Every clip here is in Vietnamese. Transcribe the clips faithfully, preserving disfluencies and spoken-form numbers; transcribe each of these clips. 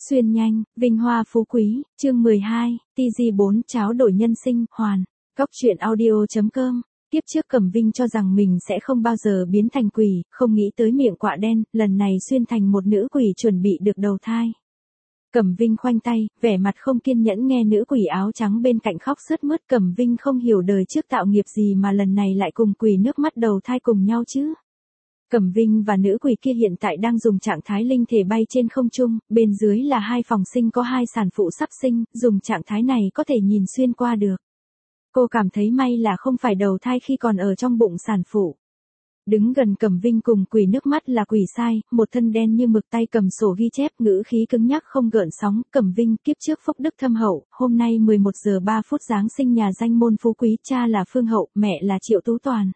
Xuyên nhanh, vinh hoa phú quý, chương mười hai, tê giê bốn cháo đổi nhân sinh, hoàn. Góc truyện audio.com. Tiếp trước Cẩm Vinh cho rằng mình sẽ không bao giờ biến thành quỷ, không nghĩ tới miệng quạ đen, lần này xuyên thành một nữ quỷ chuẩn bị được đầu thai. Cẩm Vinh khoanh tay, vẻ mặt không kiên nhẫn nghe nữ quỷ áo trắng bên cạnh khóc sướt mướt. Cẩm Vinh không hiểu đời trước tạo nghiệp gì mà lần này lại cùng quỷ nước mắt đầu thai cùng nhau chứ. Cẩm Vinh và nữ quỷ kia hiện tại đang dùng trạng thái linh thể bay trên không trung, bên dưới là hai phòng sinh có hai sản phụ sắp sinh, dùng trạng thái này có thể nhìn xuyên qua được. Cô cảm thấy may là không phải đầu thai khi còn ở trong bụng sản phụ. Đứng gần Cẩm Vinh cùng quỷ nước mắt là quỷ sai, một thân đen như mực, tay cầm sổ ghi chép, ngữ khí cứng nhắc không gợn sóng. Cẩm Vinh, kiếp trước phúc đức thâm hậu, hôm nay mười một giờ ba phút giáng sinh nhà danh môn phú quý, cha là Phương Hậu, mẹ là Triệu Tú Toàn.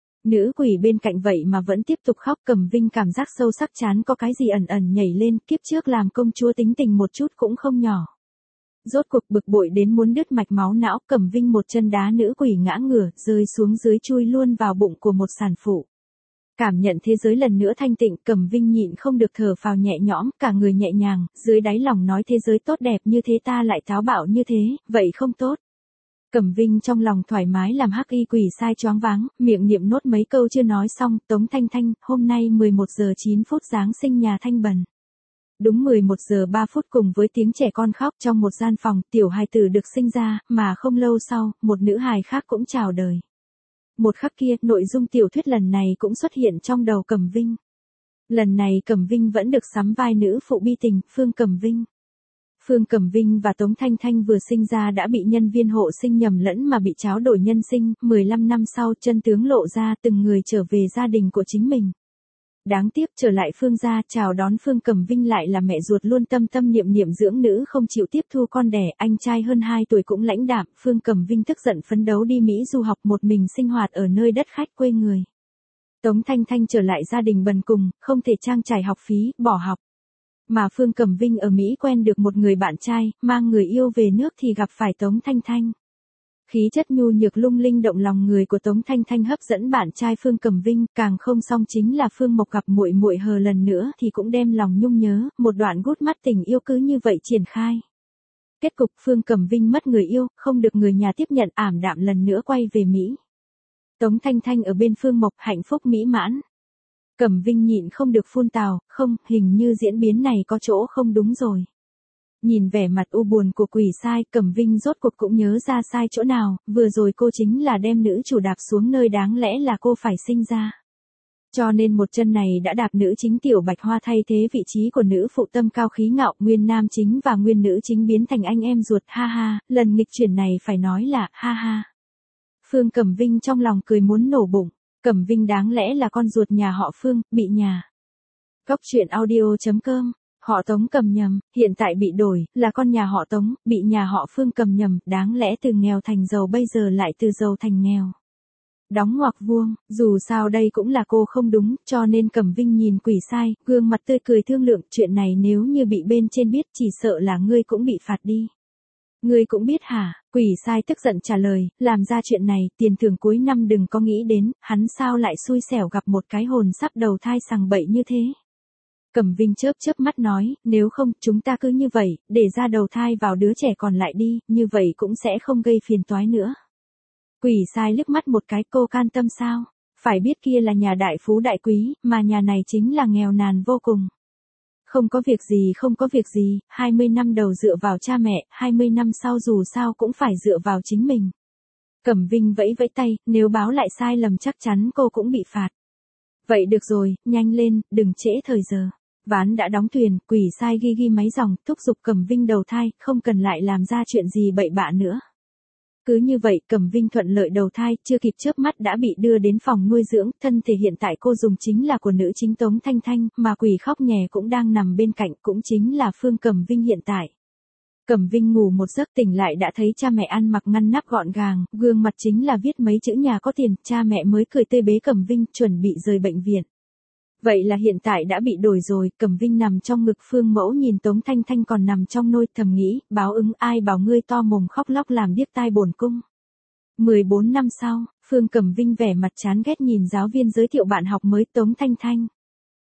Nữ quỷ bên cạnh vậy mà vẫn tiếp tục khóc. Cẩm Vinh cảm giác sâu sắc chán có cái gì ẩn ẩn nhảy lên, kiếp trước làm công chúa tính tình một chút cũng không nhỏ. Rốt cuộc bực bội đến muốn đứt mạch máu não, Cẩm Vinh một chân đá nữ quỷ ngã ngửa, rơi xuống dưới chui luôn vào bụng của một sản phụ. Cảm nhận thế giới lần nữa thanh tịnh, Cẩm Vinh nhịn không được thở phào nhẹ nhõm, cả người nhẹ nhàng, dưới đáy lòng nói thế giới tốt đẹp như thế ta lại táo bạo như thế, vậy không tốt. Cẩm Vinh trong lòng thoải mái làm hắc y quỷ sai choáng váng, miệng niệm nốt mấy câu chưa nói xong. Tống Thanh Thanh, hôm nay mười một giờ chín phút giáng sinh nhà Thanh Bần. Đúng mười một giờ ba phút cùng với tiếng trẻ con khóc trong một gian phòng, tiểu hài tử được sinh ra, mà không lâu sau, một nữ hài khác cũng chào đời. Một khắc kia, nội dung tiểu thuyết lần này cũng xuất hiện trong đầu Cẩm Vinh. Lần này Cẩm Vinh vẫn được sắm vai nữ phụ bi tình, Phương Cẩm Vinh. Phương Cẩm Vinh và Tống Thanh Thanh vừa sinh ra đã bị nhân viên hộ sinh nhầm lẫn mà bị tráo đổi nhân sinh, mười lăm năm sau chân tướng lộ ra, từng người trở về gia đình của chính mình. Đáng tiếc trở lại Phương gia, chào đón Phương Cẩm Vinh lại là mẹ ruột luôn tâm tâm niệm niệm dưỡng nữ không chịu tiếp thu con đẻ, anh trai hơn hai tuổi cũng lãnh đạm. Phương Cẩm Vinh tức giận phấn đấu đi Mỹ du học, một mình sinh hoạt ở nơi đất khách quê người. Tống Thanh Thanh trở lại gia đình bần cùng, không thể trang trải học phí, bỏ học. Mà Phương Cẩm Vinh ở Mỹ quen được một người bạn trai, mang người yêu về nước thì gặp phải Tống Thanh Thanh. Khí chất nhu nhược lung linh động lòng người của Tống Thanh Thanh hấp dẫn bạn trai Phương Cẩm Vinh, càng không xong chính là Phương Mộc gặp muội muội hờ lần nữa thì cũng đem lòng nhung nhớ, một đoạn gút mắt tình yêu cứ như vậy triển khai. Kết cục Phương Cẩm Vinh mất người yêu, không được người nhà tiếp nhận, ảm đạm lần nữa quay về Mỹ. Tống Thanh Thanh ở bên Phương Mộc hạnh phúc mỹ mãn. Cẩm Vinh nhịn không được phun tào, không, hình như diễn biến này có chỗ không đúng rồi. Nhìn vẻ mặt u buồn của quỷ sai, Cẩm Vinh rốt cuộc cũng nhớ ra sai chỗ nào, vừa rồi cô chính là đem nữ chủ đạp xuống nơi đáng lẽ là cô phải sinh ra. Cho nên một chân này đã đạp nữ chính Tiểu Bạch Hoa, thay thế vị trí của nữ phụ tâm cao khí ngạo, nguyên nam chính và nguyên nữ chính biến thành anh em ruột, ha ha, lần nghịch chuyển này phải nói là, ha ha. Phương Cẩm Vinh trong lòng cười muốn nổ bụng, Cẩm Vinh đáng lẽ là con ruột nhà họ Phương, bị nhà. Góc truyện audio.com. Họ Tống cầm nhầm, hiện tại bị đổi, là con nhà họ Tống, bị nhà họ Phương cầm nhầm, đáng lẽ từ nghèo thành giàu bây giờ lại từ giàu thành nghèo. Đóng ngoặc vuông, dù sao đây cũng là cô không đúng, cho nên Cẩm Vinh nhìn quỷ sai, gương mặt tươi cười thương lượng, chuyện này nếu như bị bên trên biết chỉ sợ là ngươi cũng bị phạt đi. Ngươi cũng biết hả? Quỷ sai tức giận trả lời, làm ra chuyện này, tiền thưởng cuối năm đừng có nghĩ đến, hắn sao lại xui xẻo gặp một cái hồn sắp đầu thai sằng bậy như thế. Cẩm Vinh chớp chớp mắt nói, nếu không, chúng ta cứ như vậy, để ra đầu thai vào đứa trẻ còn lại đi, như vậy cũng sẽ không gây phiền toái nữa. Quỷ sai liếc mắt một cái, cô can tâm sao? Phải biết kia là nhà đại phú đại quý, mà nhà này chính là nghèo nàn vô cùng. Không có việc gì không có việc gì, hai mươi năm đầu dựa vào cha mẹ, hai mươi năm sau dù sao cũng phải dựa vào chính mình. Cẩm Vinh vẫy vẫy tay, nếu báo lại sai lầm chắc chắn cô cũng bị phạt. Vậy được rồi, nhanh lên, đừng trễ thời giờ. Ván đã đóng thuyền, quỷ sai ghi ghi máy dòng, thúc giục Cẩm Vinh đầu thai, không cần lại làm ra chuyện gì bậy bạ nữa. Cứ như vậy, Cẩm Vinh thuận lợi đầu thai, chưa kịp chớp mắt đã bị đưa đến phòng nuôi dưỡng, thân thể hiện tại cô dùng chính là của nữ chính Tống Thanh Thanh, mà quỷ khóc nhè cũng đang nằm bên cạnh, cũng chính là Phương Cẩm Vinh hiện tại. Cẩm Vinh ngủ một giấc tỉnh lại đã thấy cha mẹ ăn mặc ngăn nắp gọn gàng, gương mặt chính là viết mấy chữ nhà có tiền, cha mẹ mới cười tươi bế Cẩm Vinh, chuẩn bị rời bệnh viện. Vậy là hiện tại đã bị đổi rồi, Cẩm Vinh nằm trong ngực Phương Mẫu nhìn Tống Thanh Thanh còn nằm trong nôi, thầm nghĩ, báo ứng ai bảo ngươi to mồm khóc lóc làm điếc tai bổn cung. mười bốn năm sau, Phương Cẩm Vinh vẻ mặt chán ghét nhìn giáo viên giới thiệu bạn học mới Tống Thanh Thanh.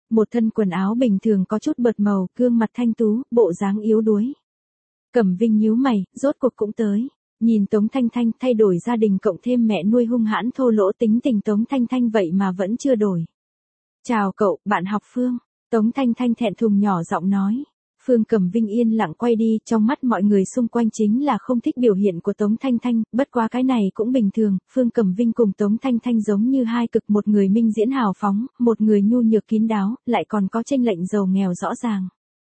Một thân quần áo bình thường có chút bợt màu, gương mặt thanh tú, bộ dáng yếu đuối. Cẩm Vinh nhíu mày, rốt cuộc cũng tới. Nhìn Tống Thanh Thanh thay đổi gia đình cộng thêm mẹ nuôi hung hãn thô lỗ tính tình Tống Thanh Thanh vậy mà vẫn chưa đổi. Chào cậu, bạn học Phương. Tống Thanh Thanh thẹn thùng nhỏ giọng nói. Phương Cẩm Vinh yên lặng quay đi, trong mắt mọi người xung quanh chính là không thích biểu hiện của Tống Thanh Thanh, bất quá cái này cũng bình thường, Phương Cẩm Vinh cùng Tống Thanh Thanh giống như hai cực, một người minh diễn hào phóng, một người nhu nhược kín đáo, lại còn có chênh lệch giàu nghèo rõ ràng.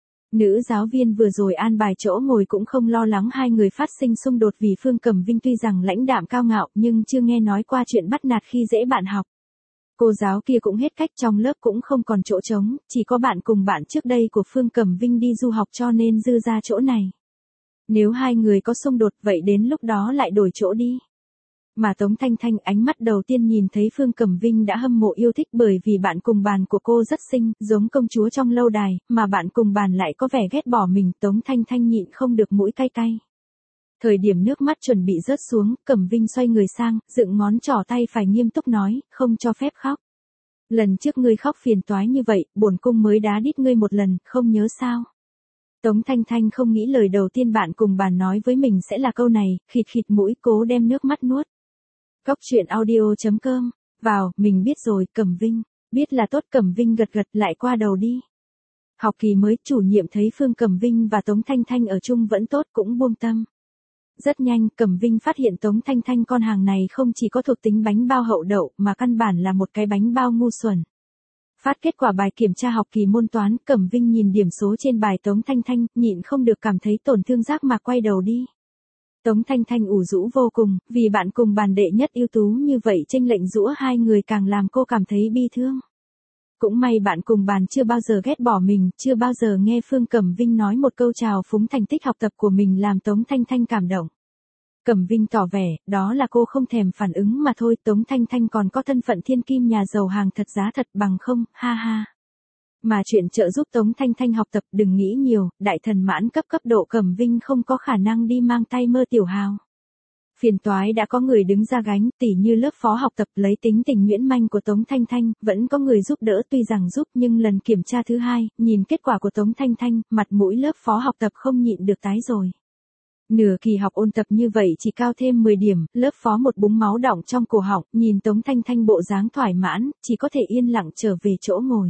Nữ giáo viên vừa rồi an bài chỗ ngồi cũng không lo lắng hai người phát sinh xung đột vì Phương Cẩm Vinh tuy rằng lãnh đạm cao ngạo nhưng chưa nghe nói qua chuyện bắt nạt khi dễ bạn học. Cô giáo kia cũng hết cách, trong lớp cũng không còn chỗ trống, chỉ có bạn cùng bạn trước đây của Phương Cẩm Vinh đi du học cho nên dư ra chỗ này. Nếu hai người có xung đột vậy đến lúc đó lại đổi chỗ đi. Mà Tống Thanh Thanh ánh mắt đầu tiên nhìn thấy Phương Cẩm Vinh đã hâm mộ yêu thích bởi vì bạn cùng bàn của cô rất xinh, giống công chúa trong lâu đài, mà bạn cùng bàn lại có vẻ ghét bỏ mình, Tống Thanh Thanh nhịn không được mũi cay cay. Thời điểm nước mắt chuẩn bị rớt xuống, Cẩm Vinh xoay người sang, dựng ngón trỏ tay phải nghiêm túc nói, không cho phép khóc. Lần trước ngươi khóc phiền toái như vậy, bổn cung mới đá đít ngươi một lần, không nhớ sao. Tống Thanh Thanh không nghĩ lời đầu tiên bạn cùng bàn nói với mình sẽ là câu này, khịt khịt mũi cố đem nước mắt nuốt. Cóc truyện audio chấm com, vào, mình biết rồi, Cẩm Vinh, biết là tốt. Cẩm Vinh gật gật lại qua đầu đi. Học kỳ mới, chủ nhiệm thấy Phương Cẩm Vinh và Tống Thanh Thanh ở chung vẫn tốt cũng buông tâm. Rất nhanh, Cẩm Vinh phát hiện Tống Thanh Thanh con hàng này không chỉ có thuộc tính bánh bao hậu đậu mà căn bản là một cái bánh bao ngu xuẩn. Phát kết quả bài kiểm tra học kỳ môn toán, Cẩm Vinh nhìn điểm số trên bài Tống Thanh Thanh, nhịn không được cảm thấy tổn thương giác mà quay đầu đi. Tống Thanh Thanh ủ rũ vô cùng, vì bạn cùng bàn đệ nhất ưu tú như vậy chênh lệch giữa hai người càng làm cô cảm thấy bi thương. Cũng may bạn cùng bàn chưa bao giờ ghét bỏ mình, chưa bao giờ nghe Phương Cẩm Vinh nói một câu chào phúng thành tích học tập của mình làm Tống Thanh Thanh cảm động. Cẩm Vinh tỏ vẻ, đó là cô không thèm phản ứng mà thôi, Tống Thanh Thanh còn có thân phận thiên kim nhà giàu hàng thật giá thật bằng không, ha ha. Mà chuyện trợ giúp Tống Thanh Thanh học tập đừng nghĩ nhiều, đại thần mãn cấp cấp độ Cẩm Vinh không có khả năng đi mang tay mơ tiểu hào. Phiền toái đã có người đứng ra gánh, tỉ như lớp phó học tập lấy tính tình nhuyễn manh của Tống Thanh Thanh, vẫn có người giúp đỡ tuy rằng giúp nhưng lần kiểm tra thứ hai, nhìn kết quả của Tống Thanh Thanh, mặt mũi lớp phó học tập không nhịn được tái rồi. Nửa kỳ học ôn tập như vậy chỉ cao thêm mười điểm, lớp phó một búng máu đọng trong cổ họng, nhìn Tống Thanh Thanh bộ dáng thoải mãn, chỉ có thể yên lặng trở về chỗ ngồi.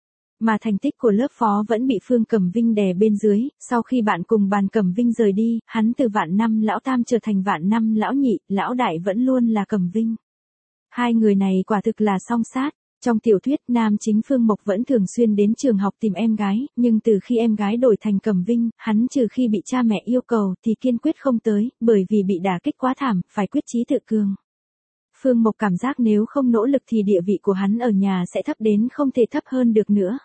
Mà thành tích của lớp phó vẫn bị Phương Cẩm Vinh đè bên dưới, sau khi bạn cùng bàn Cẩm Vinh rời đi, hắn từ vạn năm lão tam trở thành vạn năm lão nhị, lão đại vẫn luôn là Cẩm Vinh. Hai người này quả thực là song sát. Trong tiểu thuyết, nam chính Phương Mộc vẫn thường xuyên đến trường học tìm em gái, nhưng từ khi em gái đổi thành Cẩm Vinh, hắn trừ khi bị cha mẹ yêu cầu thì kiên quyết không tới, bởi vì bị đả kích quá thảm, phải quyết chí tự cường. Phương Mộc cảm giác nếu không nỗ lực thì địa vị của hắn ở nhà sẽ thấp đến không thể thấp hơn được nữa.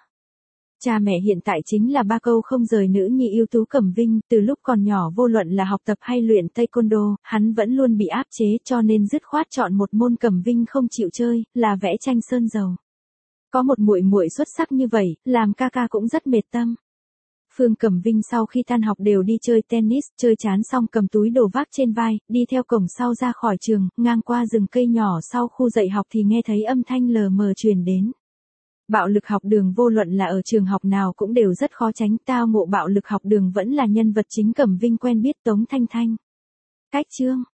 Cha mẹ hiện tại chính là ba câu không rời nữ nhi ưu tú Cẩm Vinh, từ lúc còn nhỏ vô luận là học tập hay luyện taekwondo, hắn vẫn luôn bị áp chế cho nên dứt khoát chọn một môn Cẩm Vinh không chịu chơi, là vẽ tranh sơn dầu. Có một muội muội xuất sắc như vậy, làm ca ca cũng rất mệt tâm. Phương Cẩm Vinh sau khi tan học đều đi chơi tennis, chơi chán xong cầm túi đồ vác trên vai, đi theo cổng sau ra khỏi trường, ngang qua rừng cây nhỏ sau khu dạy học thì nghe thấy âm thanh lờ mờ truyền đến. Bạo lực học đường vô luận là ở trường học nào cũng đều rất khó tránh, tao ngộ bạo lực học đường vẫn là nhân vật chính Cẩm Vinh quen biết Tống Thanh Thanh. Cách chương